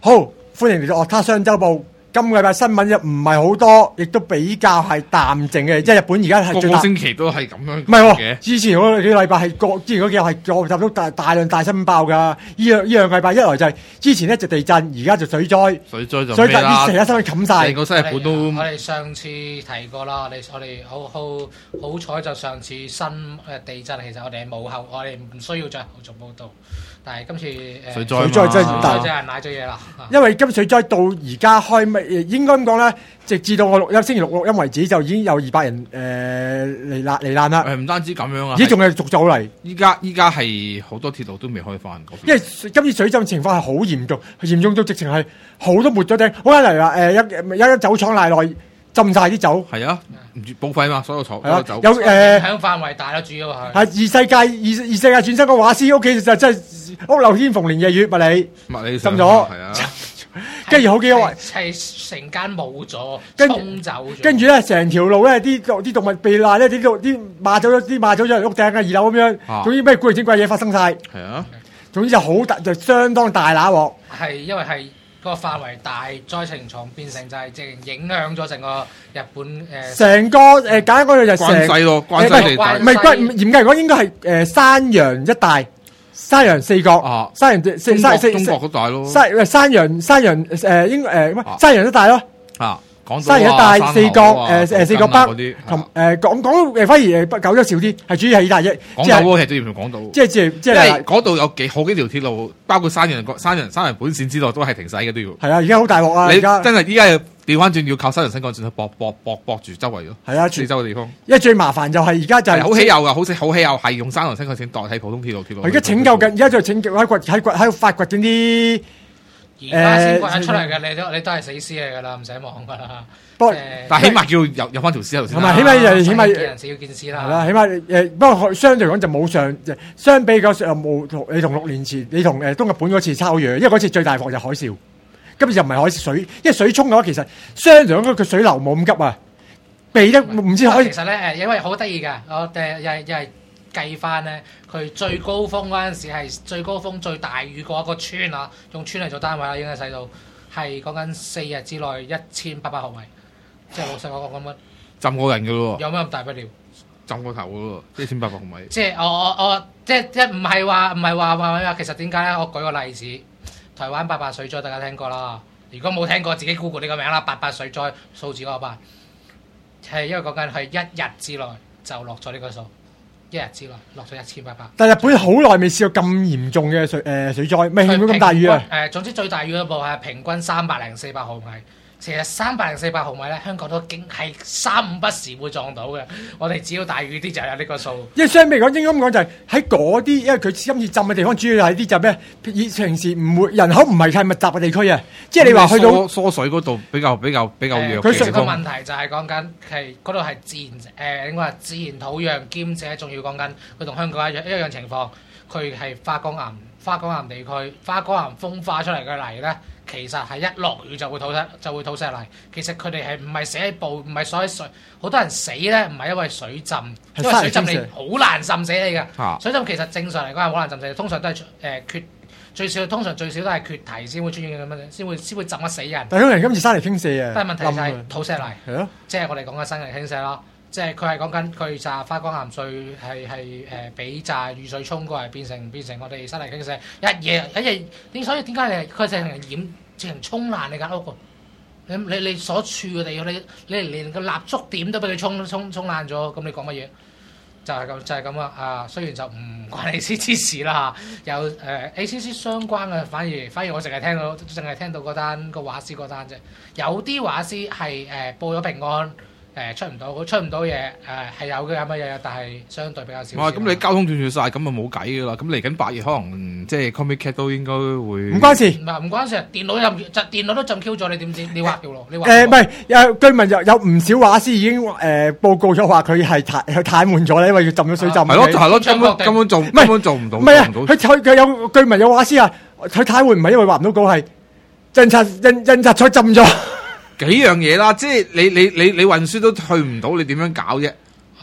好，歡迎嚟到《樂他雙週報》。今個禮拜新聞又唔係好多，亦都比較係淡靜嘅，即係日本而家係最個星期都係咁樣。 唔係喎，之前嗰幾個禮拜係之前嗰幾日係集到大量大新聞爆㗎。呢兩個禮拜一來就係之前咧就地震，而家就水災。 水災就所以咩啦？ 其他新聞冚晒。 成個西日本都我哋上次提過啦，我哋好彩就上次新地震，其實我哋冇後，我哋唔需要再後續報導。但係今次水災真係大， 真係賴咗嘢啦。 因為今水災到而家開咪，應該咁講咧，直至到我星期六錄音為止，就已經有200人罹難啦。 唔單止咁樣啊， 而家仲係續走嚟。 依家係好多鐵路都未開翻。 因為今次水浸情況係好嚴重，嚴重到直情係好多沒咗頂。好簡單嚟話，一間酒廠內浸晒啲酒。 係啊，唔住報廢嘛，所有酒。 有影響範圍大啦，主要係。 係異世界轉身個畫師屋企就真係屋漏偏逢連夜雨，物理浸咗。係啊，跟住好幾個位係成間冇咗，沖走咗。 跟住咧，成條路咧啲動物避難咧，啲馬走咗咗人屋頂嘅2樓咁樣。總之咩古靈精怪嘢發生晒。係啊，總之就好大，就相當大揦鑊。 係因為係。個範圍大，災情重變成就係直影響咗成個日本成個簡單講就關西咯，關西地帶。 唔係嚴格嚟講應該係山陽一帶，山陽四角，山陽中國嗰帶咯。 山陽山陽一帶咯。啊。山陽一帶四角四角北同講反而九州少啲，係主要係呢帶啫。 港島喎，其實最嚴重港島。即係嗰度有好幾條鐵路，包括山陽本線之內都係停駛嘅都要。係啊，而家好大鑊啊！而家真係依家要調翻轉，要靠山陽新幹線去駁住周圍咯。係啊，四周嘅地方。因為最麻煩就係而家就係好稀有㗎，好稀有係用山陽新幹線代替普通鐵路。而家拯救緊，而家就拯救喺度發掘緊啲。 而家先掘出嚟嘅，你都係死屍嚟㗎啦，唔使望㗎啦。 不過， 但起碼叫有翻條屍喺度先。 同埋起碼見人死要見屍啦。 係啦，起碼不過相對嚟講就冇上，相比較上冇你同6年前，你同東日本嗰次差好遠，因為嗰次最大鑊就海嘯，今次就唔係海嘯水，因為水沖嘅話其實相對嚟講佢水流冇咁急啊，避得唔知可以。 其實咧因為好得意㗎，我又係計翻咧，佢最高峰嗰陣時係最高峰最大雨嗰一個村啊，用村嚟做單位啦，應該細到係講緊4日之內1800毫米，即係老實講咁樣浸過人㗎咯喎。 有咩咁大不了？ 浸過頭㗎咯喎，1800毫米。 即係我即係唔係話其實點解咧？我舉個例子，台灣88水災大家聽過啦。如果冇聽過，自己 Google 呢個名啦，88水災數字嗰個8，係因為講緊係1日之內就落咗呢個數。1日之內落咗1800， 但係日本好耐未試過咁嚴重嘅水災，未見過咁大雨啊！ 總之最大雨嗰部係平均300-400毫米。其實300-400毫米咧，香港都經係3-5不時會撞到嘅。我哋只要大雨啲就有呢個數。因為相比嚟講，應該咁講就係喺嗰啲，因為佢今次浸嘅地方主要係啲就咩？平時唔會人口唔係太密集嘅地區啊。即係你話去到疏水嗰度比較弱。 佢個問題就係講緊係嗰度係自然應該係自然土壤，兼且仲要講緊佢同香港一樣情況，佢係花崗岩地區，花崗岩風化出嚟嘅泥咧。其實係一落雨就會吐石泥。其實佢哋係唔係死喺唔係所喺水，好多人死咧唔係因為水浸，因為水浸你好難浸死你㗎。水浸其實正常嚟講係好難浸死你，通常都係最少都係缺堤先會出現咁樣，先會浸得死人。 但係因為今次山泥傾瀉啊， 但係問題就係吐石泥，係咯，即係我哋講嘅山泥傾瀉咯。即係佢係講緊佢炸花崗岩水係俾炸雨水沖過嚟，變成我哋山泥傾瀉一夜，所以點解佢成日直情沖爛你間屋？你所處嘅地方，你連個蠟燭點都俾佢沖爛咗，咁你講乜嘢？就係咁啊！雖然就唔關你之事啦嚇，有ACC 相關嘅，反而我淨係聽到嗰單個畫師嗰單啫，有啲畫師係報咗平安。出唔到嘢，係有嘅咁嘅嘢，但係相對比較少。哇！ 咁你交通斷絕晒，咁啊冇計㗎啦。咁嚟緊8月可能即係 Comic-Con 都應該會唔關事。 唔關事，電腦都浸 Q 咗，你點知？你畫條路，你畫唔係據聞有唔少畫師已經報告咗話佢係癱瘓咗咧，因為要浸咗水浸。 係咯，根本做唔到。 唔係啊，佢有據聞有畫師啊，佢癱瘓唔係因為畫唔到稿，係印刷彩浸咗。 幾樣嘢啦，即係你運輸都去唔到，你點樣搞啫？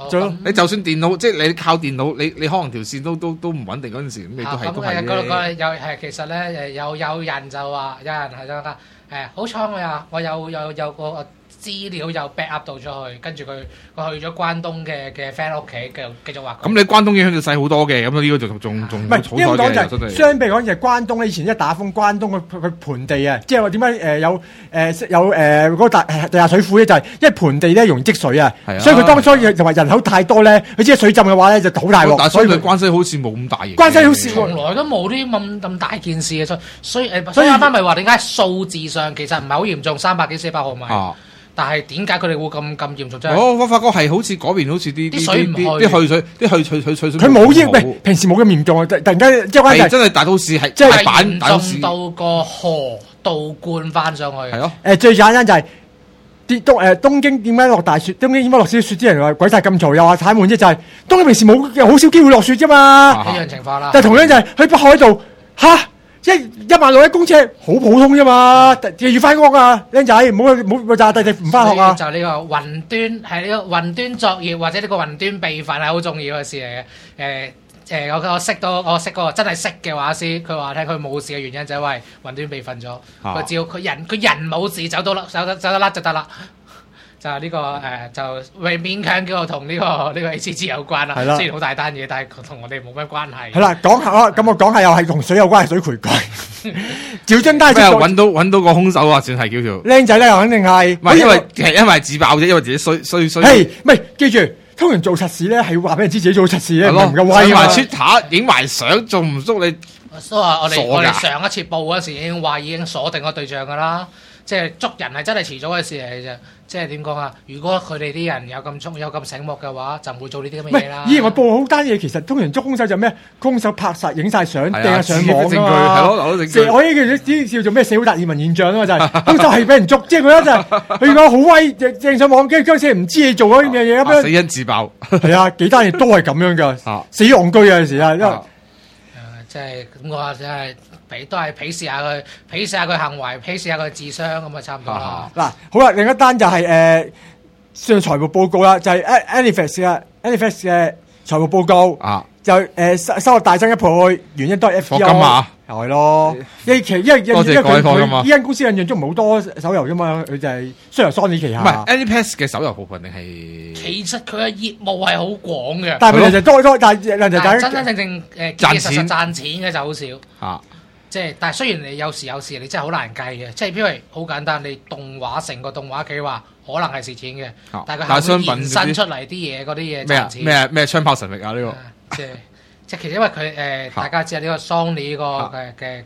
你就算電腦，即係你靠電腦，你可能條線都唔穩定嗰陣時，咁你都係其實咧有人就話，有人係咁㗎，好彩我有個資料又 back up 到出去，跟住佢去咗關東嘅 friend 屋企，繼續畫。 咁你關東影響就細好多嘅，咁呢個仲唔係？ 應該講就係相比講就係關東咧，以前一打風，關東佢盆地啊，即係話點解有嗰個地下水庫咧，就係因為盆地咧容易積水啊，所以佢當初就話人口太多咧，佢知水浸嘅話咧就好大鑊。 所以佢關西好似冇咁大型。 關西好似從來都冇啲咁大件事嘅，所以啱啱咪話點解數字上其實唔係好嚴重，300幾400毫米。但係點解佢哋會咁嚴重啫？ 我發覺係好似嗰邊好似啲水唔去， 啲去水， 佢冇平時冇咁嚴重啊！突然間即係真係大都市係即係嚴重到個河倒灌翻上去。 係咯， 最簡單就係東京點解落大雪？東京點解落少雪？啲人話鬼晒咁嘈，又話太悶啫。就係東京平時冇好少機會落雪啫嘛。 一樣情況啦。 但係同樣就係去北海道嚇。1萬6公尺好普通啫嘛，要翻屋啊，僆仔唔好炸地唔翻學啊。 就呢個雲端係呢個雲端作業或者呢個雲端備份係好重要嘅事嚟嘅。我識嗰個真係識嘅畫師，佢話聽佢冇事嘅原因就係因為雲端備份咗，佢只要佢人冇事走得甩就得啦。就呢個就為勉強叫我同呢個 ACG 有關啦。雖然好大單嘢，但係同我哋冇乜關係。 係啦，講下啊，咁我講下又係同水有關，係水渠蓋。趙真單揾到個兇手啊，算係叫做僆仔咧，又肯定係。 唔係因為自爆啫，因為自己衰。 係唔係？記住，通常做實事咧係話俾人知自己做實事咧，唔夠威啊！上埋 Twitter 影埋相，仲唔捉你？ 都話我哋上一次報嗰時已經鎖定個對象㗎啦。即係捉人係真係遲早嘅事嚟嘅啫，即係點講啊？如果佢哋啲人有咁醒目嘅話，就唔會做呢啲咁嘅嘢啦。 以前我報好單嘢，其實通常捉兇手就咩？兇手拍曬影曬相，掟上網證據係咯，留啲證據。 我呢啲叫做咩社會達爾文現象啊嘛，就係兇手係俾人捉，即係佢一陣佢講好威，掟上網，跟住嗰陣時唔知你做咗啲咩嘢咁樣。 死因自爆係啊，幾單嘢都係咁樣㗎，死戇居啊有時啊，因為即係咁我話真係。都係鄙視下佢行為，鄙視下佢智商咁啊，差唔多啦。 嗱，好啦，另一單就係上財務報告啦，就係 Anifex 嘅財務報告就收入大增1倍，原因都係 FGO 課金啊， 係咯。因為佢呢間公司印象中唔係好多手遊啫嘛，佢就係雖然 Sony 旗下。 唔係 Aniplex 嘅手遊部分定係？ 其實佢嘅業務係好廣嘅， 但係佢就多，但係真正實賺錢嘅就好少。即係，但係雖然你有時你真係好難計嘅，即係因為好簡單，你成個動畫企劃可能係蝕錢嘅，但係佢後面延伸出嚟啲嘢嗰啲嘢賺錢。 咩槍炮神域啊呢個？ 即係其實因為佢大家知啊，呢個 Sony 個嘅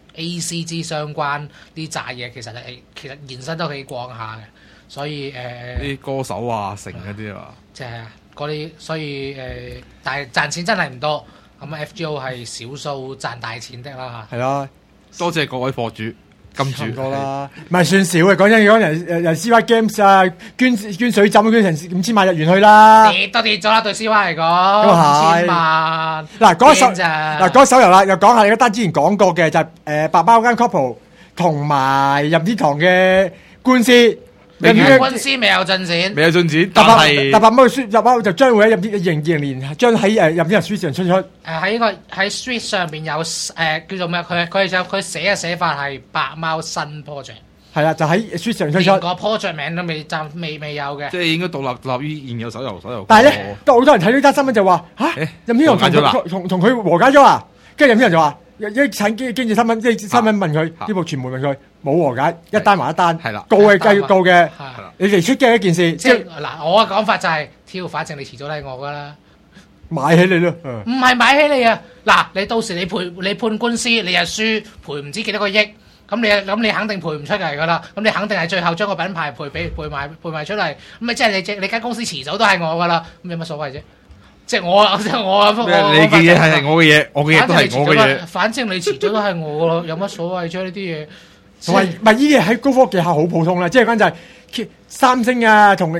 ACG 相關啲炸嘢，其實延伸都幾廣下嘅，所以啲歌手啊成嗰啲啊， 即係嗰啲，所以但係賺錢真係唔多。咁 FGO 係少數賺大錢的啦嚇。 係啦， 多謝各位貨主金主多啦，唔係算少嘅。講真，人 CY Games 啊，捐水浸捐成5000萬日元去啦， 跌咗啦，對 CY 嚟講5000萬。 嗱，講手遊啦，又講下你嗰單之前講過嘅，就係白貓間 couple 同埋任天堂嘅官司。 官司未有進展， 但係白貓就將會喺2020年將喺任天堂 Switch 上出。 喺 Switch 上邊有叫做咩？佢寫法係白貓新 project。係啦，就喺 Switch 上出。 連個 project 名都未有嘅。 即係應該獨立於現有手遊。 但係咧，好多人睇呢單新聞就話任天堂同佢和解咗啦，跟住任天堂就話。趁經濟新聞問佢，呢部傳媒問佢冇和解，一單還一單，告嘅繼續告嘅，你哋出嘅一件事。 即係嗱，我嘅講法就係，反正你遲早都係我噶啦， 買起你咯。 唔係買起你啊！嗱，你到時你判官司，你又輸賠唔知幾多個億，咁你肯定賠唔出嚟噶啦。咁你肯定係最後將個品牌賠埋出嚟，咁咪即係你間公司遲早都係我噶啦。咁有乜所謂啫？即係我你嘅嘢係我嘅嘢，我嘅嘢都係我嘅嘢。 反正你遲早都係我咯，有乜所謂啫？呢啲嘢同埋唔係呢啲喺高科技下好普通啦。即係講就係三星同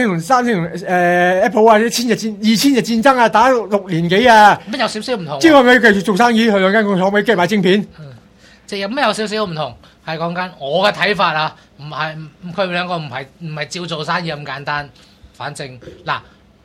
Apple 啊，啲2000日戰爭啊，打6年幾啊， 乜有少少唔同？ 即係可唔可以繼續做生意？佢兩間公司可唔可以繼續買晶片？ 即係有咩有少少唔同？係講緊我嘅睇法啊，唔係佢哋兩個唔係照做生意咁簡單。反正嗱。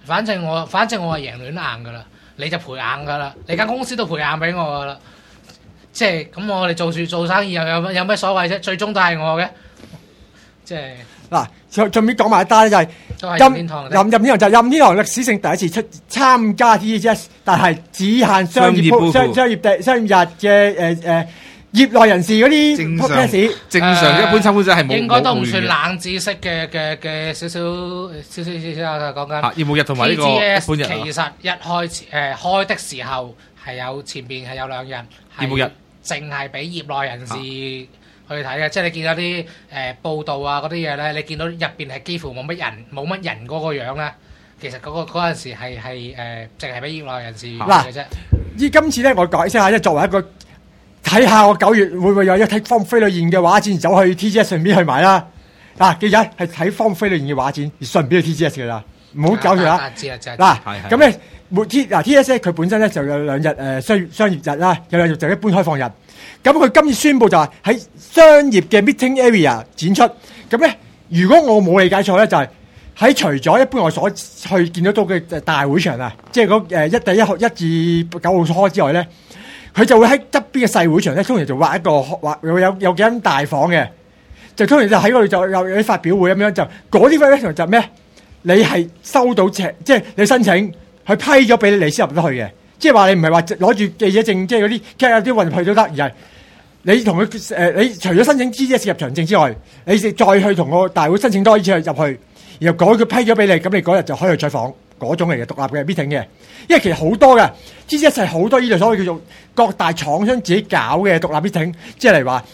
反正我係贏亂硬噶啦，你就賠硬噶啦，你間公司都賠硬俾我噶啦。即係咁，我哋做生意又有咩所謂啫？最終都係我嘅。即係嗱，順便講埋一單咧，就係任天堂就任天堂歷史性第一次參加 TGS， 但係只限商業日嘅業內人士嗰啲 podcast。 正常一般參觀者係冇。 應該都唔算冷知識嘅少少講緊。 業務日同埋呢個一般日。 其實一開始開的時候係有前邊係有2日業務日， 淨係俾業內人士去睇嘅，即係你見到啲報道啊嗰啲嘢咧，你見到入邊係幾乎冇乜人嗰個樣咧，其實嗰陣時係淨係俾業內人士嘅啫。 今次咧，我解釋下咧，作為一個睇下我9月會唔會有一睇方飛呂彥嘅畫展，走去 TGS 順便去買啦。嗱，記住係睇方飛呂彥嘅畫展，而順便去 TGS 嘅啦，唔好搞住啦。嗱，咁咧TGS 佢本身咧就有2日商業日啦，有2日就一般開放日。咁佢今次宣布就係喺商業嘅 meeting area 展出。咁咧，如果我冇理解錯咧，就係喺除咗一般我所去見得到嘅大會場啊，即係嗰1至9號開之外咧，佢就會喺側邊嘅細會場咧，通常就畫一個有幾間大房嘅，就通常就喺嗰度就有啲發表會咁樣，就嗰啲咧就咩？你係收到即係你申請，佢批咗俾你先入得去嘅。即係話你唔係話攞住記者證，即係嗰啲有啲運入去都得，而係你同佢你除咗申請 TGS 入場證之外，你再去同個大會申請多一次入去，然後佢批咗俾你，咁你嗰日就可以去採訪嗰種嚟嘅獨立嘅 meeting 嘅。因為其實好多嘅 TGS 係好多呢類所謂叫做各大廠商自己搞嘅獨立 meeting，即係例如話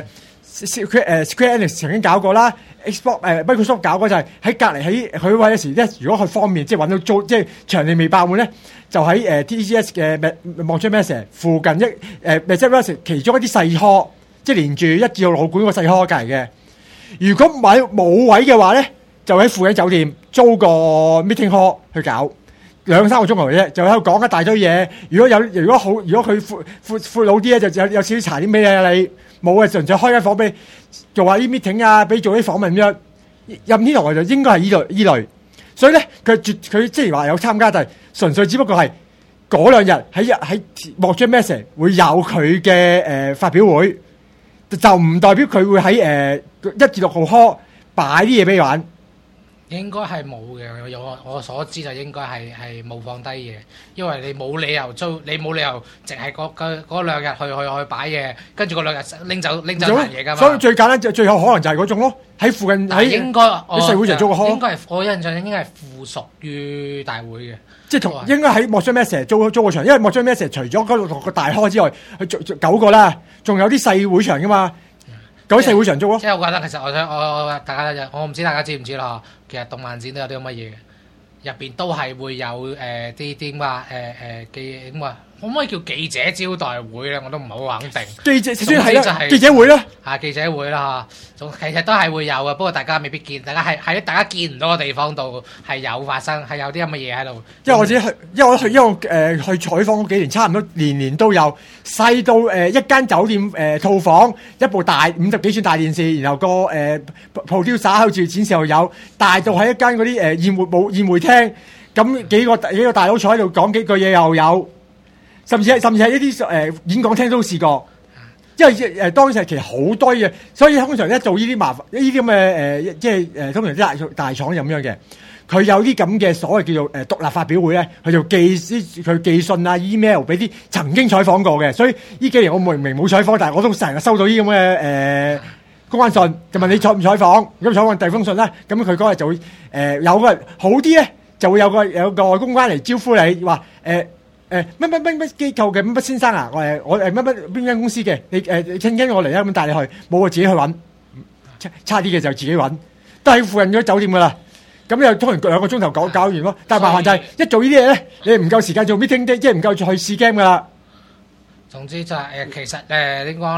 Square Enix 曾經搞過啦。Microsoft 搞嗰就係喺隔離喺佢位有時咧，如果佢方便即係揾到租，即係場地未爆滿咧，就喺TGS 嘅Montreal Messe 附近Messe 其中一啲細科，即係連住1至6號館個細科隔離嘅。如果冇位嘅話咧，就喺附近酒店租個 meeting hall 去搞2-3個鐘頭嘅啫，就喺度講一大堆嘢。如果佢闊老啲咧，就有少少茶點俾你。冇啊，純粹開間房俾做下啲 meeting 啊，俾做啲訪問咁樣。任天堂就應該係依類，所以咧佢即係話有參加，但係純粹只不過係嗰2日喺Montreal Messe會有佢嘅發表會，就唔代表佢會喺1至6號開擺啲嘢俾你玩。 應該係冇嘅，我所知就應該係冇放低嘢，因為你冇理由淨係嗰2日去擺嘢，跟住嗰2日拎走彈嘢㗎嘛。所以最簡單最後可能就係嗰種咯，喺附近喺應該喺細會場租個開。 應該係我印象應該係附屬於大會嘅， 即係應該喺Montreal Messe租個場，因為Montreal Messe除咗嗰個大開之外，佢9個啦，仲有啲細會場㗎嘛。嗰啲細會場租咯。 即係我覺得其實我唔知大家知唔知啦。其實動漫展都有啲咁乜嘢嘅，入邊都係會有啲點話點話，可唔可以叫記者招待會咧？我都唔係好肯定。記者算係啦，記者會啦，記者會啦嚇，其實都係會有嘅，不過大家未必見，大家喺大家見唔到嘅地方度係有發生，係有啲咁嘅嘢喺度。因為我自己去，因為我去採訪嗰幾年，差唔多年都有細到一間酒店套房，一部大50幾寸大電視，然後個producer喺度展示又有，大到喺一間嗰啲宴會廳，咁幾個大佬坐喺度講幾句嘢又有。甚至係一啲演講廳都試過，因為當時其實好多嘢，所以通常一做呢啲麻煩呢啲咁嘅即係通常啲大廠咁樣嘅，佢有啲咁嘅所謂叫做獨立發表會咧，佢就寄信啊 email 俾啲曾經採訪過嘅，所以呢幾年我明明冇採訪，但係我都成日收到呢啲咁嘅公關信，就問你採唔採訪，咁採訪第二封信啦，咁佢嗰日就會有個好啲咧，就會有個公關嚟招呼你話乜機構嘅乜先生啊，我乜邊間公司嘅，你請緊我嚟啦，咁帶你去，冇我自己去揾，差啲嘅就自己揾，都喺附近嗰酒店噶啦，咁又通常2個鐘頭搞完咯，但係麻煩就係一做呢啲嘢咧，你唔夠時間做 meeting，即係唔夠去試 game 噶啦。總之就係其實點講咧，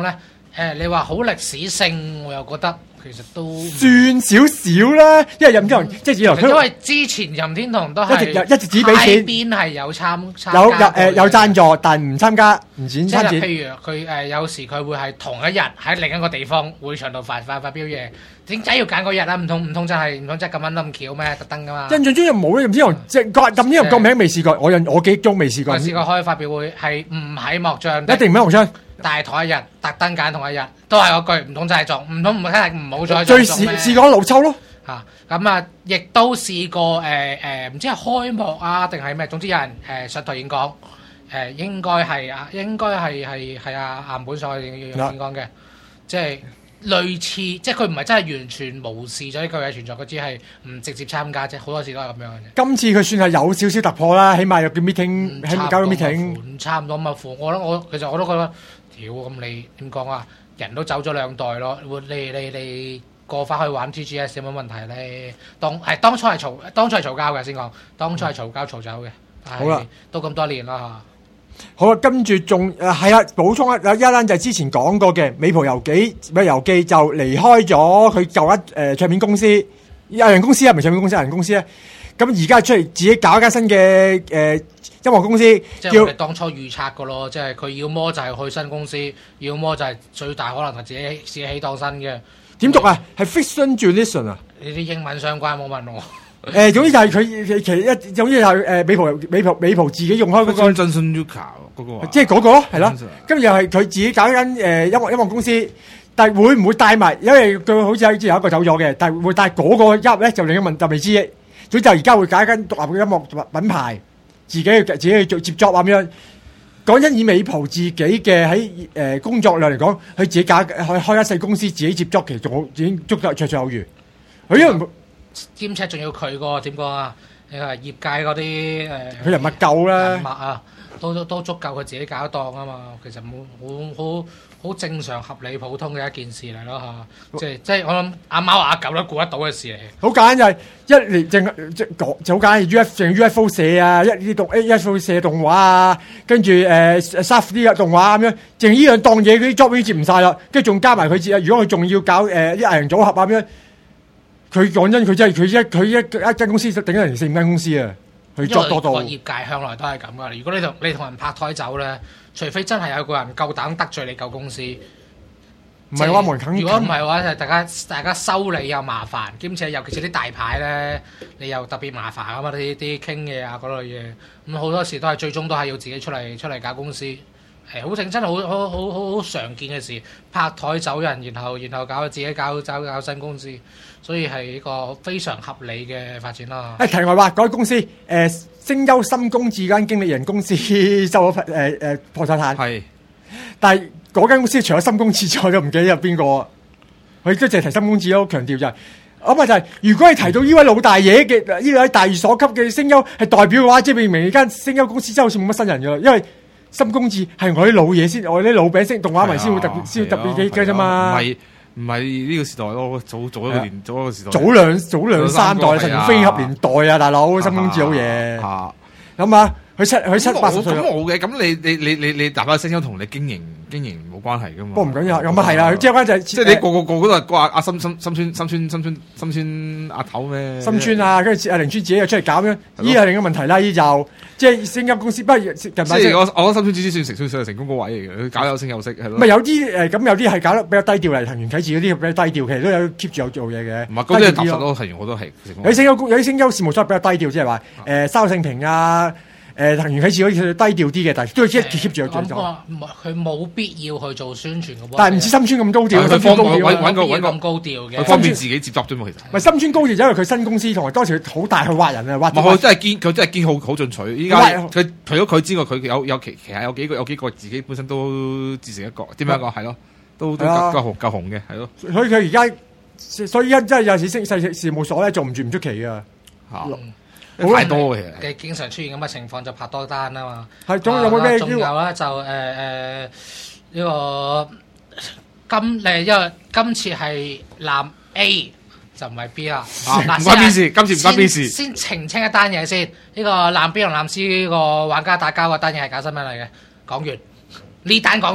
你話好歷史性，我又覺得其實都算少少啦，因為任天堂即係因為之前任天堂都係一直只俾錢， 邊係有參有贊助，但唔參加，唔剪參展。 譬如佢有時佢會係同一日喺另一個地方會場度發表嘢，點解要揀嗰日啊？唔通真係咁啱咁巧咩？特登噶嘛？ 印象中又冇任天堂即係任天堂個名未試過，我記憶中未試過。 我試過開發表會係唔喺幕張， 一定唔喺幕張。 但係同一日特登揀同一日，都係嗰句唔通真係撞，唔通唔係唔好再最試過老抽咯嚇，咁啊亦都試過唔知係開幕啊定係咩？總之有人上台演講，應該係岩本上去演講嘅，即係類似，即係佢唔係真係完全無視咗呢句嘅存在，佢只係唔直接參加啫，好多時都係咁樣嘅啫。 今次佢算係有少少突破啦，起碼有叫 meeting， 起碼搞個 meeting， 差唔多咁款。其實我都覺得。屌，咁你點講啊？人都走咗兩代咯，你過翻去玩 TGS 有冇問題咧？當初係嘈交嘅先講，當初係嘈走嘅。好啦，都咁多年啦嚇。 好啦，跟住仲係啦，補充一單就係之前講過嘅美蒲遊記就離開咗佢舊一唱片公司，藝人公司啊，唔係唱片公司，藝人公司咧。咁而家出嚟自己搞一間新嘅音樂公司， 即係我哋當初預測嘅咯，即係佢要麼就係去新公司，要麼就係最大可能係自己起檔新嘅。 點讀啊？係 Fiction Generation 啊？ 你啲英文相關冇問我。 總之就係佢總之就係美蒲自己用開嗰個 Generation Yuka 嗰個， 即係嗰個咯，係咯。跟住又係佢自己搞一間音樂公司，但係會唔會帶埋？因為佢好似有一個走咗嘅，但係會帶嗰個音咧就另一問就未知。所以就而家會搞一間獨立嘅音樂品牌，自己去做接 job 咁樣。講真，以美蒲自己嘅喺工作量嚟講，佢自己開一細公司，自己接 job，其實仲已經足夠綽綽有餘。佢因為兼且仲要佢個點講啊？你話業界嗰啲佢人物夠啦， 人物啊，都足夠佢自己搞檔啊嘛。其實冇好正常、合理、普通嘅一件事嚟咯嚇，即係我諗阿貓阿狗都估得到嘅事嚟。好簡單就係一年就好簡單，UFO 社啊，UFO 社動畫啊，跟住SAF 啲嘅動畫咁樣，淨呢樣當嘢嗰啲 job 已經接唔晒啦，跟住仲加埋佢接，如果佢仲要搞啲藝人組合啊咁樣，佢講真佢真係佢一間公司頂得人4-5間公司啊！佢作多到。 因為個業界向來都係咁噶，如果你同人拍台走咧。除非真係有個人夠膽得罪你舊公司， 唔係話冇人肯。 如果唔係嘅話，就大家收你又麻煩，兼且尤其是啲大牌咧，你又特別麻煩啊嘛！啲傾嘢啊嗰類嘢，咁好多時都係最終都係要自己出嚟搞公司，好正真係好常見嘅事，拍台走人，然後搞自己搞新公司，所以係一個非常合理嘅發展啦。 題外話，嗰間公司聲優森公治間經理人公司收咗破產，係，但係嗰間公司除咗森公治之外，都唔記得有邊個。佢都淨係提森公治咯，強調就係咁啊！就係如果係提到呢位老大爺嘅呢位大御所級嘅聲優係代表嘅話，即係明間聲優公司真係好似冇乜新人㗎啦，因為森公治係我啲老嘢先，我啲老餅識動畫迷先會特別嘅啫嘛。 唔係呢個時代咯，早一個時代， 早兩三代，甚至飛俠年代啊，大佬，森公治好嘢。咁啊，佢七80歲。咁冇嘅，咁你大把聲優同你經營冇關係噶嘛。 不過唔緊要，咁啊係啊，佢即係就係即係你個個都係掛阿森村阿頭咩？ 森村啊，跟住阿凌川自己又出嚟搞咩？依係另一個問題啦，依就即係聲優公司，不過近排即係我覺得森村只算成功個位嚟嘅，佢搞有聲有色係咯。 唔係有啲咁有啲係搞得比較低調嚟，藤原啟志嗰啲比較低調，其實都有 keep 住有做嘢嘅。 唔係嗰啲係踏實咯，藤原我都係。 有啲聲優事務所比較低調，即係話沙聖平啊。藤原啟志好似低調啲嘅，但係都係一 keep 住有做。 佢冇必要去做宣傳嘅喎。 但係唔似森村咁高調， 佢方揾個咁高調嘅， 佢方便自己接觸啫嘛。其實唔係森村高調，因為佢新公司同埋當時佢好大去挖人啊，挖。 佢真係堅好進取。依家佢除咗佢之外，佢其實有幾個自己本身都自成一角。點樣講係咯？都夠紅嘅係咯。 所以佢而家，所以真係有時事務所咧做唔出奇㗎。 太多嘅， 嘅經常出現咁嘅情況就拍多單啊嘛。 係，仲有冇咩？ 仲有咧就因為今次係男 A 就唔係 B 啦。 唔關 B 事，今次唔關 B 事。 先澄清一單嘢先，呢個男 B 同男 C 呢個玩家打交嗰單嘢係假新聞嚟嘅。講完呢單講完，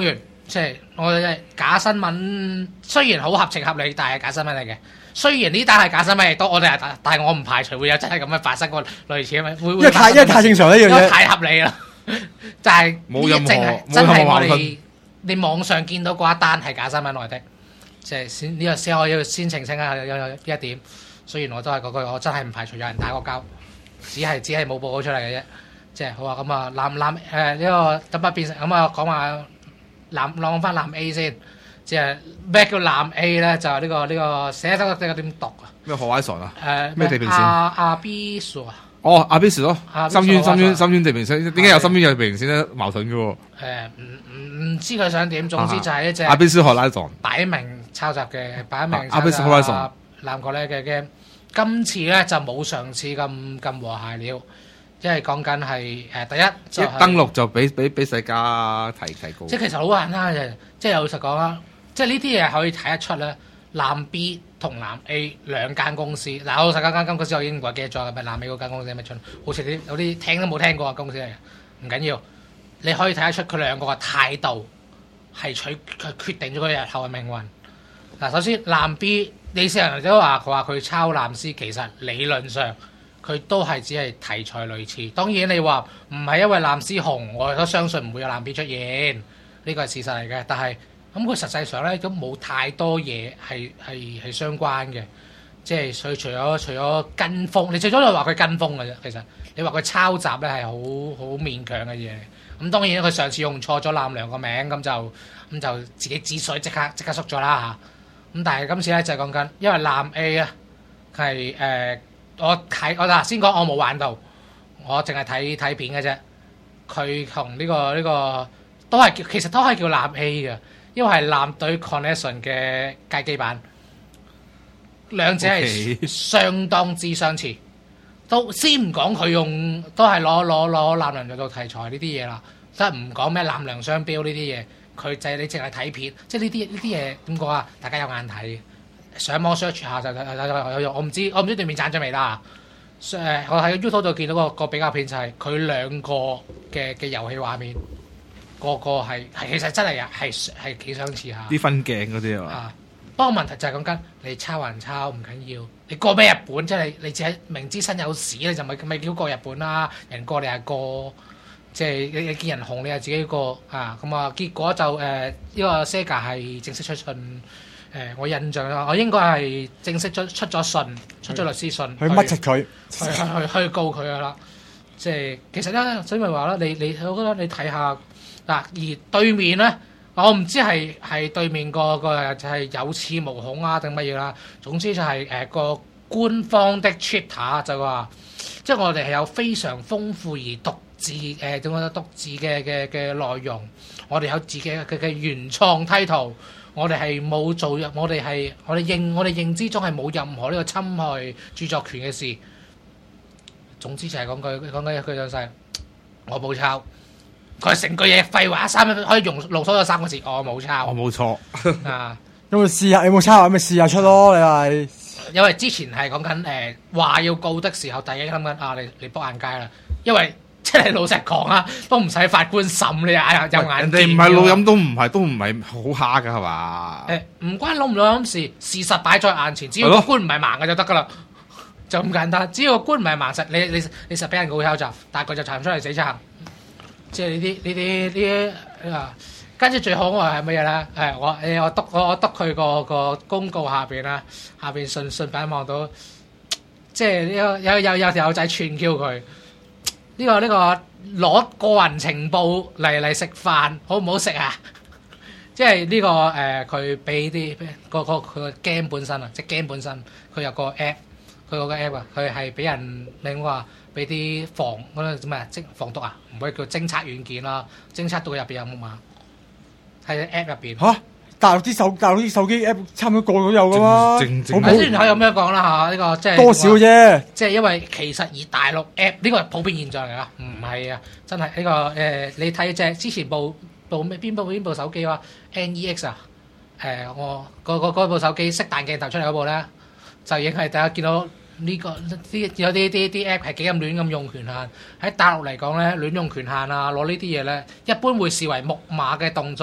即係我哋假新聞，雖然好合情合理，但係假新聞嚟嘅。雖然呢單係假新聞亦都，但係我唔排除會有真係咁樣發生過類似咁樣，因為太正常呢樣嘢， 太合理啦。就係冇任何真係我哋你網上見到嗰一單係假新聞來的，即係先呢個先我要先澄清下有呢一點。雖然我都係嗰句，我真係唔排除有人打過交，只係冇報告出嚟嘅啫。即係好啊，咁啊男呢個咁啊變成咁啊講話講翻男 A 先。即係咩叫南 A 咧？就係呢個寫得點讀啊？ 咩何偉純啊？咩地平線？ 阿 B 數啊？ 哦，阿 B 數咯，深淵地平線，點解有深淵有地平線咧？矛盾嘅喎。 唔知佢想點，總之就係一隻阿 B 數何偉純擺明抄襲嘅，擺明抄襲南國咧嘅 game。今次咧就冇上次咁和諧了，因為講緊係第一就一登錄就俾世嘉提高。 即係其實好簡單嘅，即係老實講啦。即係呢啲嘢可以睇得出咧，南 B 同南 A 兩間公司。嗱，老實間公司我已經唔記得咗，係咪南 A 嗰間公司咩出？好似有啲聽都冇聽過嘅公司嚟嘅，唔緊要。你可以睇得出佢兩個嘅態度係佢決定咗佢日後嘅命運。嗱，首先南 B， 你成日都話佢抄藍絲，其實理論上佢都係只係題材類似。當然你話唔係因為藍絲紅，我都相信唔會有藍 B 出現，呢個係事實嚟嘅。但係咁佢實際上咧都冇太多嘢係相關嘅，即係佢除咗跟風，你最多就話佢跟風嘅啫。其實你話佢抄襲咧係好勉強嘅嘢。咁當然佢上次用錯咗藍良個名，咁就自己止水即刻縮咗啦嚇。咁但係今次咧就係講緊，因為藍 A 啊係我先講我冇玩到，我淨係睇片嘅啫。佢同呢個都係其實都係叫藍 A 嘅。因為係藍隊 Connection 嘅街機版，兩者係相當之相似。都先唔講佢用，都係攞藍良嚟做題材呢啲嘢啦。即係唔講咩藍良商標呢啲嘢，佢就係你淨係睇片，即係呢啲嘢點講啊？大家有眼睇，上網 search 下就有。我唔知對面斬咗未啦。我喺 YouTube 度見到個比較片就係佢兩個嘅遊戲畫面。個係其實真係係幾相似下。 啲分鏡嗰啲啊，不過問題就係講緊你抄還抄唔緊要，你過咩日本即係你自己明知身有屎你就咪叫過日本啦，人過你係過，即係你見人紅你係自己過啊咁啊，結果就呢個 Sega 係正式出信我印象啦，我應該係正式出咗信，出咗律師信去乜柒佢， 去告佢噶啦，即係其實咧，所以咪話啦，我覺得你睇下。嗱，而對面咧，我唔知係對面個就係有恃無恐啊定乜嘢啦。總之就係個官方的 Twitter 就話，即係我哋係有非常豐富而獨自嘅內容。我哋有自己嘅原創梯圖，我哋係冇做，我哋認知中係冇任何呢個侵害著作權嘅事。總之就係講緊一句就係我冇抄。佢成句嘢廢話可以濃縮咗3個字，我冇抄， 我冇錯啊！ 有冇試下？有冇抄？咪試下出咯！你係因為之前係講緊話要告的時候，第一諗緊啊，你仆眼街啦！因為即係老實講啊，都唔使法官審你有眼見。 人哋唔係錄音都唔係好蝦噶係嘛？ 唔關錄唔錄音事，事實擺在眼前，只要個官唔係盲嘅就得噶啦，就咁簡單。只要個官唔係盲實，你實俾人告抄襲，但係佢就查唔出嚟死撐。即係呢啲啊，跟住最可愛係乜嘢咧？係我督佢個公告下邊啦，下邊順便望到，即係有條友仔串 Q 佢呢個攞個人情報嚟食飯，好唔好食啊？即係呢個佢俾啲佢個 game 本身啊，即係 game 本身佢有個 app， 佢嗰個 app 啊，佢係俾人你話。俾啲防嗰啲咩防毒啊，唔可以叫偵測軟件啦，偵測到入邊有木馬，喺 app 入邊。嚇！ 大陸啲手機 app 差唔多個個都有噶嘛。 雖然有咩講啦嚇，呢個即係多少啫。 即係因為其實以大陸 app 呢個係普遍現象嚟㗎，唔係啊，真係呢個你睇隻之前部邊部手機話 NEX 啊，我嗰部手機熄彈鏡頭出嚟嗰部咧，就已經係大家見到。呢個有啲 app 係幾咁亂咁用權限，喺大陸嚟講咧，亂用權限啊，攞呢啲嘢咧，一般會視為木馬嘅動作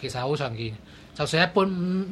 其實好常見。就算一般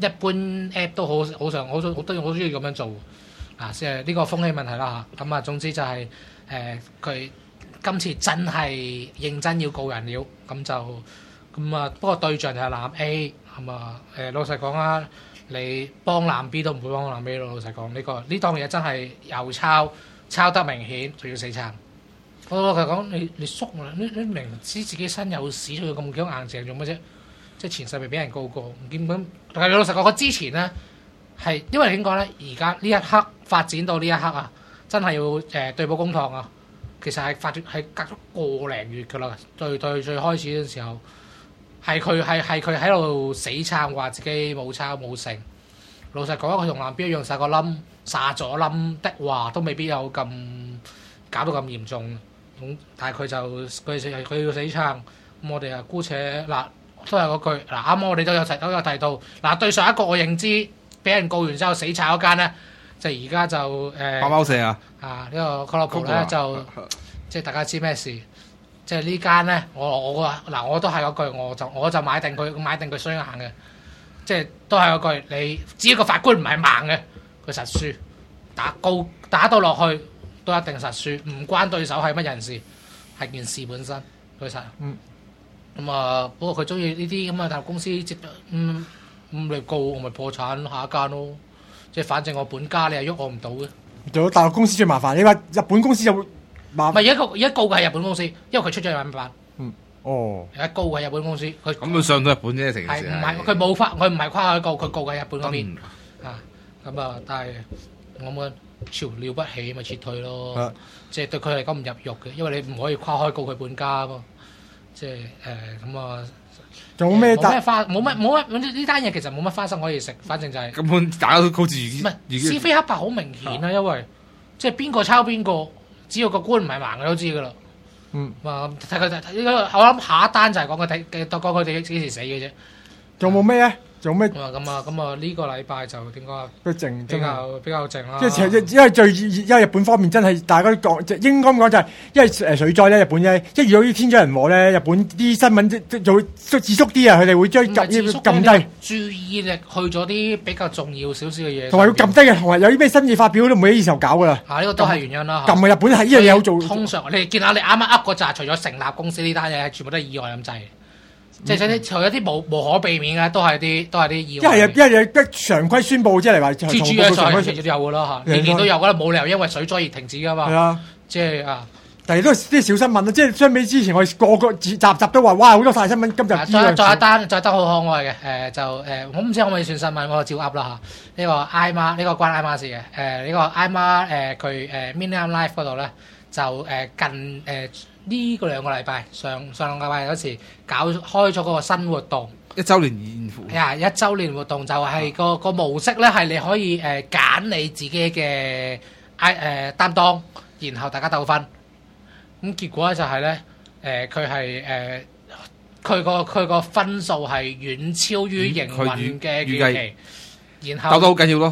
app 都好中意咁樣做。即係呢個風氣問題啦嚇。咁總之就係佢今次真係認真要告人了，不過對象就係男 A 咁老實講啦，你幫男 B 都唔會幫男 B 咯。老實講呢檔嘢真係又抄得明顯，仲要死撐。我老實講，你縮啦，你明知自己身有屎，仲要咁硬淨做乜啫？即係前世未俾人告過，唔見咁。但係老實講，我之前咧係因為點講咧？而家呢一刻發展到呢一刻啊，真係要對簿公堂啊！其實係隔咗個零月㗎啦，對最開始嘅時候係佢喺度死撐，話自己冇抄冇成。老實講，佢同男 B 一樣殺咗冧的話，都未必有咁搞到咁嚴重。但係佢要死撐，咁我哋姑且都係嗰句啱啱我哋都有提到對上一個我認知俾人告完之後死撐嗰間咧，就而家就包包社呢個俱樂部咧就即係大家知咩事，即係呢間咧我都係嗰句，我就買定佢雙行嘅，即係都係嗰句，你只要個法官唔係盲嘅，佢實輸，打到落去都一定實輸，唔關對手係乜人事，係件事本身佢實。不過佢中意呢啲咁嘅大陸公司你告我咪破產下一間咯，即係反正我本家你係喐我唔到嘅。 仲有大陸公司最麻煩，你話日本公司就麻煩。 唔係而家告嘅係日本公司，因為佢出咗日版。而家告嘅係日本公司，佢咁佢上到日本啫，成件事係唔係佢唔係跨海告，佢告嘅係日本嗰邊但係我冇潮了不起咪撤退咯，即係對佢嚟講唔入獄嘅，因為你唔可以跨海告佢本家啊嘛。即係仲有咩？ 冇乜呢單嘢其實冇乜花生可以食，反正就係根本大家都好似唔係是非黑白好明顯啦，因為即係邊個抄邊個，只要個官唔係盲嘅都知噶啦。睇佢我諗下一單就係講佢哋幾時死嘅啫。 仲有冇咩啊？仲有咩？ 咁啊呢個禮拜就點講啊？ 比較靜啦。 即係因為日本方面真係大家都講，即應該咁講就係，因為水災咧，日本咧一遇到啲天災人禍咧，日本啲新聞就會自縮啲啊，佢哋會將撳低注意力去咗啲比較重要少少嘅嘢， 同埋要撳低嘅，同埋有啲咩新嘢發表都唔會喺呢時候搞噶啦。 呢個都係原因啦。 撳日本係呢樣嘢好做。通常你見下你啱啱噏嗰扎，除咗成立公司呢單嘢，全部都係意外咁滯。即係除咗啲無可避免嘅，都係啲意外。一常規宣佈，即係嚟話蜘蛛嘅常規都有噶啦嚇，年年都有噶啦，冇理由因為水災而停止噶嘛。 係啊， 即係但係都係啲小新聞啦，即係相比之前我哋個集都話，哇好多大新聞，今日再一單好可愛嘅，我唔知可唔可以算新聞，我照噏啦嚇。呢個艾瑪呢個關艾瑪事嘅，呢個艾瑪佢Millennium Life 嗰度咧就近呢個兩個禮拜上兩個禮拜嗰時開咗嗰個新活動 ，1週年宴付。 1週年活動就係個模式咧，係你可以揀你自己嘅擔當，然後大家鬥分。咁結果咧就係咧佢係佢個分數係遠超於營運嘅預期，然後鬥得好緊要咯。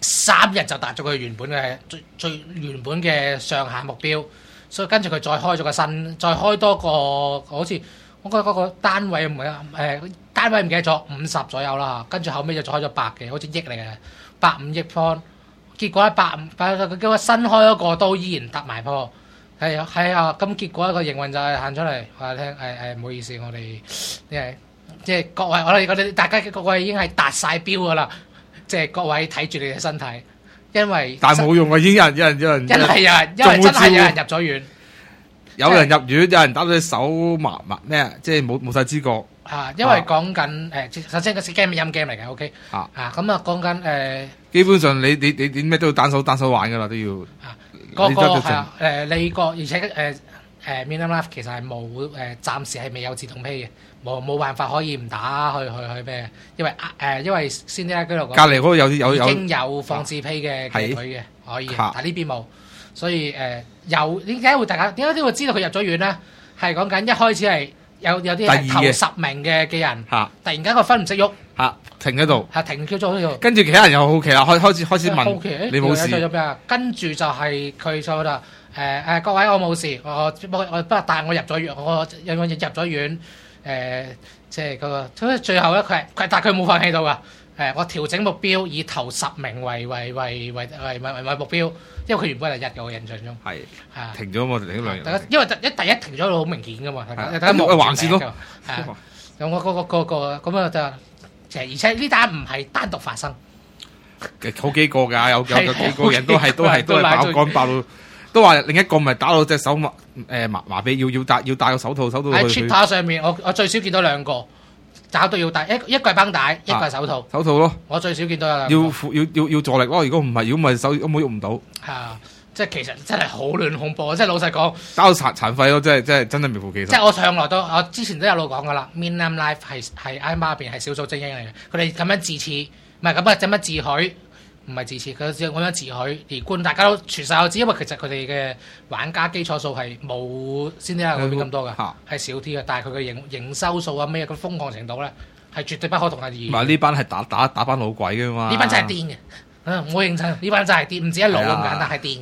3日就達咗佢原本嘅最原本嘅上限目標。所以跟住佢再開咗個新，再開多個好似我覺得嗰個單位唔係單位唔記得咗50左右啦嚇，跟住後尾就再開咗100嘅，好似億嚟嘅150億 point， 結果150叫新開嗰個都依然達埋破，係啊，咁結果一個營運就係行出嚟話聽唔好意思，我哋即係各位我哋大家各位已經係達晒標㗎啦，即係各位睇住你嘅身體。因為但係冇用啊，已經有人，因為真係有人入咗院，有人入院，有人打到隻手麻咩？即係冇晒知覺。 因為講緊首先個 game 係陰 game 嚟嘅 ，OK。咁講緊基本上你點咩都要單手玩噶啦，都要。 嗰個係呢個，而且Millennium Life 其實係冇暫時係未有自動批嘅，冇辦法可以唔打去咩？因為先啲居度隔離嗰個已經有放置批嘅佢嘅可以，但係呢邊冇，所以點解都會知道佢入咗院咧？係講緊一開始係有啲係頭10名嘅人，突然間個分唔識喐， 停喺度， 停叫咗喺度， 跟住其他人又好奇啦，開始問你冇事， 跟住就係佢就各位我冇事，不過但係我入咗院，我入咗院， 即係嗰個，所以最後咧但係佢冇放棄到㗎。我調整目標以頭10名為目標，因為佢原本係1嘅，我印象中係停咗嘛，停咗2日。 因為第一停咗好明顯㗎嘛，大家橫線咯。 係啊，咁我咁啊就而且呢單唔係單獨發生， 好幾個㗎，有幾個人都係爆肝爆到。都話另一個咪打到隻手麻痹，要戴個手套喺 Twitter 上面，我最少見到2個打到要戴一個係繃帶，一個係手套。 手套咯， 我最少見到有2個。 要助力咯，如果唔係手根本喐唔到。 係啊，即係其實真係好亂恐怖，即係老實講， 打到殘廢咯，真係名副其實。 即係我之前都有路講噶啦 ，Minam Life 係 IMA 入邊係少數精英嚟嘅，佢哋咁樣自恃，唔係咁樣自許。唔係自恃，佢咁樣自許而觀，大家都全世界都知，因為其實佢哋嘅玩家基礎數係冇先啲嗰邊咁多嘅，係少啲嘅。但係佢嘅營收數啊咩咁瘋狂程度咧，係絕對不可同日而語。 唔係呢班係打班老鬼嘅嘛？ 呢班真係癲嘅，唔好認真。呢班真係癲，唔止一老咁簡單，係癲。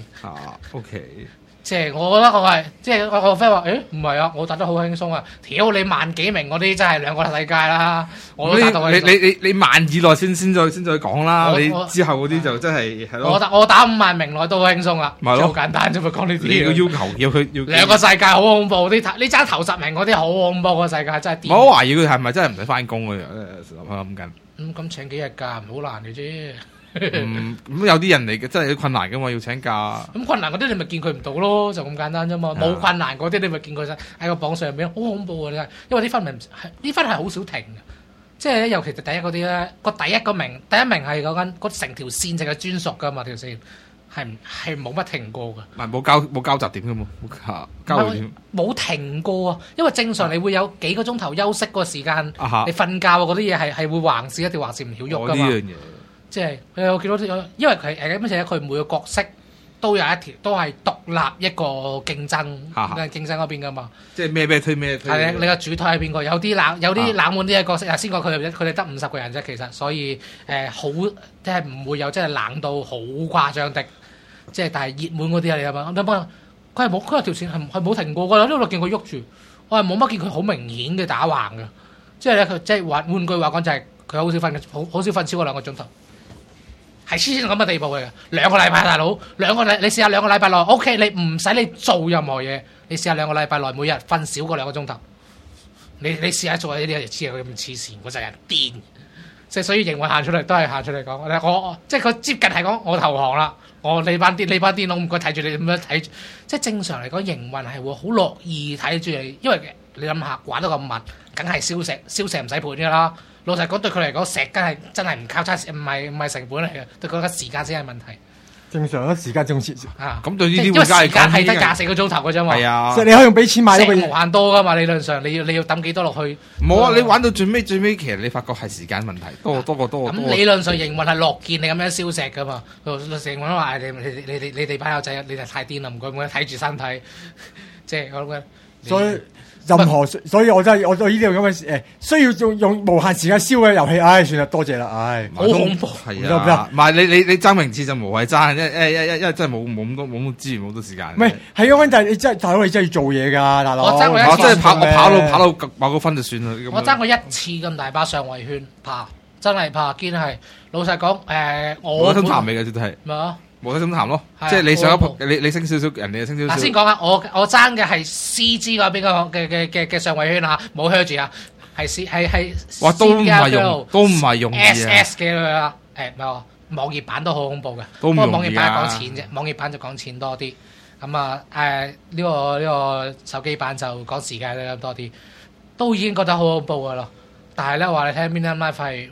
OK。 即係我覺得我係，即係我個 friend 話，唔係啊，我打得好輕鬆啊！屌你萬幾名嗰啲真係兩個世界啦，我都打到你萬以內先再講啦，你之後嗰啲就真係係咯。 我打5萬名內都好輕鬆啦，好簡單啫嘛，講呢啲。 你個要求要佢要兩個世界好恐怖，你爭頭10名嗰啲好恐怖個世界真係癲。 我懷疑佢係咪真係唔使翻工嘅？諗緊。 咁請幾日假唔好難嘅啫。 咁有啲人嚟嘅真係有困難噶嘛，要請假。 咁困難嗰啲你咪見佢唔到咯，就咁簡單啫嘛。冇困難嗰啲你咪見佢喺個榜上面，好恐怖啊！真係，因為呢分係好少停嘅，即係尤其是第一嗰啲咧，第一名係講緊成條線就係專屬噶嘛，條線係冇乜停過噶。 唔係冇交集點噶嘛，交集點冇停過啊！因為正常你會有幾個鐘頭休息個時間，你瞓覺嗰啲嘢係會橫線一條橫線唔曉喐噶嘛。即係我見到因為佢每個角色都有一條，都係獨立一個競爭嗰邊噶嘛。 即係咩推咩推。 係你個主推係邊個？有啲冷門啲嘅角色啊，先講佢哋得50個人啫，其實所以好即係唔會有即係冷到好誇張的。即係但係熱門嗰啲啊，你諗下，佢有條線係冇停過㗎，因為我見佢喐住，我係冇乜見佢好明顯嘅打橫㗎。即係咧，佢即係換句話講就係佢好少瞓超過2個鐘頭。係黐線咁嘅地步嚟嘅，2個禮拜大佬你試下2個禮拜內 ，OK， 你唔使你做任何嘢，你試下2個禮拜內每日瞓少過2個鐘頭，你試下做呢啲嘢，黐佢咁黐線，嗰陣人癲，即係所以營運行出嚟都係行出嚟講，我即係佢接近係講我投降啦，你班癲佬唔該睇住你咁樣睇，即係正常嚟講營運係會好樂意睇住你，因為你諗下玩到咁密，梗係燒石唔使盤㗎啦。老實講，對佢嚟講，石根係真係唔靠差，唔係成本嚟嘅，對佢嘅時間先係問題。 正常啦，時間仲蝕啊！ 咁對呢啲玩家嚟講， 時間係得24個鐘頭嘅啫嘛。 係啊， 即係你可以用俾錢買到嘅無限多噶嘛，理論上你要抌幾多落去？ 冇啊！你玩到最尾，其實你發覺係時間問題，多。咁理論上營運係樂見你咁樣燒石噶嘛？營運話你哋班友仔，你哋太癲啦！唔該睇住身體，即係我諗緊。所以我真係我呢啲咁嘅需要用無限時間燒嘅遊戲，算啦，多謝啦， 好恐怖係啊！唔係你爭名次就無謂爭，因為真係冇咁多資源，冇咁多時間。 唔係係嗰陣，但係你真係大佬，你真係要做嘢㗎，大佬。 我爭過一次， 我真係跑到某個分就算啦。 我爭過一次咁大把上圍圈，怕真係怕，堅係老實講我都談未嘅，都係咩啊？ 冇得咁談咯，即係你上一鋪，你升少少，人哋就升少少。 嗱，先講下我爭嘅係 CG 嗰邊嘅上位圈啊，冇 hurt 住啊，係哇都唔係用 SS 嘅啦，唔係喎，網頁版都好恐怖嘅，不過網頁版係講錢啫，網頁版就講錢多啲。咁啊呢個手機版就講時間咧多啲，都已經覺得好恐怖噶啦。但係咧話你睇 Minam Life 係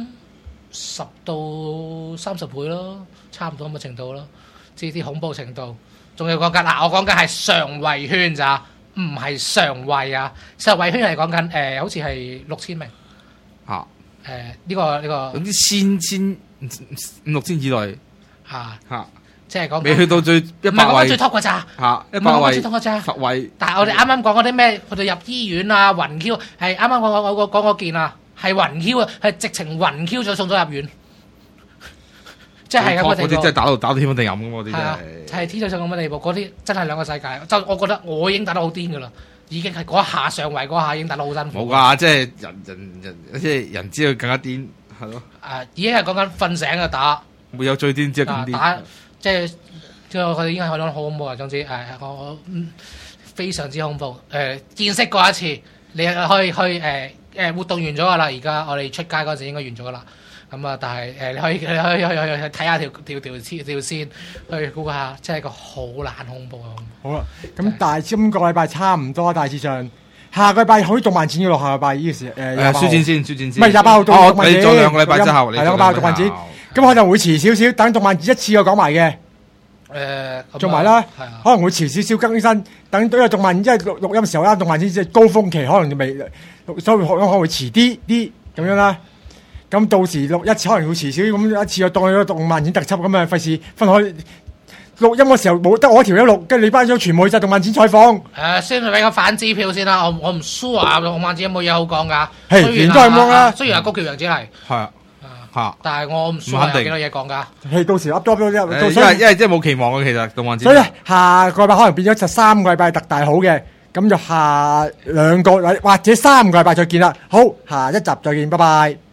10到30倍咯，差唔多咁嘅程度咯，即係啲恐怖程度。仲要講緊我講緊係上位圈咋，唔係上位啊。上位圈係講緊好似係6000名。呢個總之千5,000-6,000以內。 即係講未去到最100位。唔係講最 top 㗎咋，100位最 top 㗎咋。 10位。 但係我哋啱啱講嗰啲咩，佢哋入醫院啊，暈 Q 係啱啱講嗰件啊。係暈 Q 啊，係直情暈 Q 咗送咗入院，即係咁嘅地步。嗰啲真係打到天昏地暗咁，嗰啲真係。 係 T 咗上咁嘅地步，嗰啲真係兩個世界。就我覺得我已經打得好癲噶啦， 已經係嗰一下上位嗰下已經打得好辛苦。 冇㗎，即係人知道更加癲，係咯。 已經係講緊瞓醒就打， 沒有最癲之更癲。 打即係佢哋已經係講得好恐怖啊！總之我非常之恐怖。見識過一次，你可以活動完咗㗎啦。而家我哋出街嗰陣應該完咗㗎啦。咁啊，但係你可以去睇下條線，去估下，真係個好難恐怖啊！ 好啦，咁今個禮拜差唔多，大致上下個禮拜可以動漫展要落下個禮拜呢個時書展先，唔係28號到動漫展， 你咗2個禮拜之後， 係28號動漫展，咁可能會遲少少，等動漫展一次我講埋嘅，做埋啦，可能會遲少少更新，等因為動漫因為錄音時候啦，動漫展即係高峰期，可能就未，所以可能會遲啲咁樣啦。咁到時錄一次可能會遲少，咁一次我當佢個動漫展特輯咁啊，費事分開錄音嘅時候冇得我條友錄，跟住你班咗全部去曬動漫展採訪。 先去俾個反支票先啦，我唔 sure 啊，動漫展有冇嘢好講㗎？ 係，連都係咁啦。 雖然係高橋洋子係， 係但係我唔 sure 有幾多嘢講㗎。 係到時噏多因為即係冇期望嘅其實動漫展。 所以下個禮拜可能變咗13個禮拜特大好嘅，咁就下2個或者3個禮拜再見啦。好，下一集再見，拜拜。